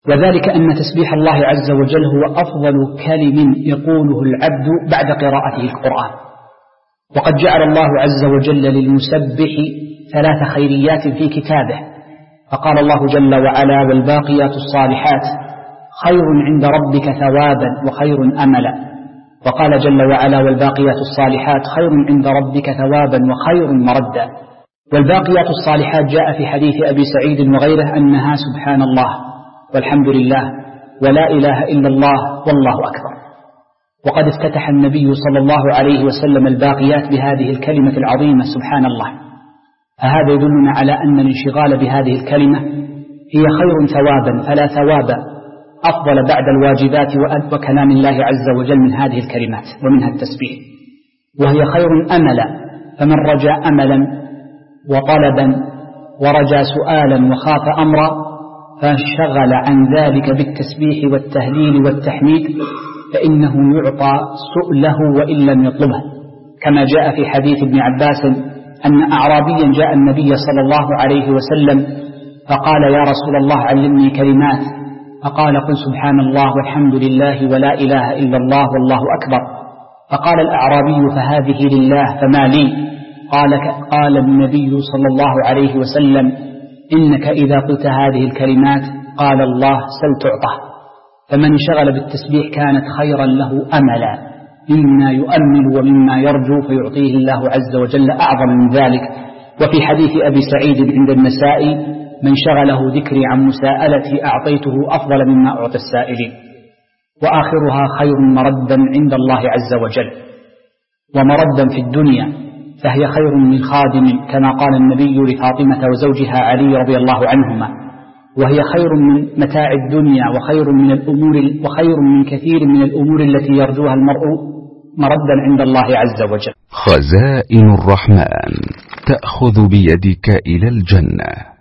وذلك أن تسبيح الله عز وجل هو أفضل كلم يقوله العبد بعد قراءته القرآن. وقد جعل الله عز وجل للمسبح 3 خيريات في كتابه، فقال الله جل وعلا: والباقيات الصالحات خير عند ربك ثوابا وخير أملا. وقال جل وعلا: والباقيات الصالحات خير عند ربك ثوابا وخير مردا. والباقيات الصالحات جاء في حديث أبي سعيد وغيره أنها سبحان الله والحمد لله ولا إله إلا الله والله أكبر. وقد افتتح النبي صلى الله عليه وسلم الباقيات بهذه الكلمة العظيمة سبحان الله، فهذا يدلنا على أن الانشغال بهذه الكلمة هي خير ثوابا، فلا ثواب أفضل بعد الواجبات وكلام الله عز وجل من هذه الكلمات ومنها التسبيح. وهي خير أملا، فمن رجا أملا وطلبا ورجا سؤالا وخاف أمرا فانشغل عن ذلك بالتسبيح والتهليل والتحميد فإنه يعطى سؤله وإن لم يطلبه، كما جاء في حديث ابن عباس أن أعرابيا جاء النبي صلى الله عليه وسلم فقال: يا رسول الله علمني كلمات. فقال: قل سبحان الله والحمد لله ولا إله إلا الله والله أكبر. فقال الأعرابي: فهذه لله فما لي؟ قال النبي صلى الله عليه وسلم: إنك إذا قلت هذه الكلمات قال الله سل تعطى. فمن انشغل بالتسبيح كانت خيرا له أملا مما يؤمل ومما يرجو فيعطيه الله عز وجل أعظم من ذلك. وفي حديث أبي سعيد عند النسائي: من شغله ذكري عن مساءلتي أعطيته أفضل مما أعطى السائلين. وآخرها خير مردا عند الله عز وجل، ومردا في الدنيا فهي خير من خادم، كما قال النبي لفاطمة وزوجها علي رضي الله عنهما: وهي خير من متاع الدنيا وخير من كثير من الأمور التي يرجوها المرء مردا عند الله عز وجل. خزائن الرحمن تأخذ بيدك إلى الجنة.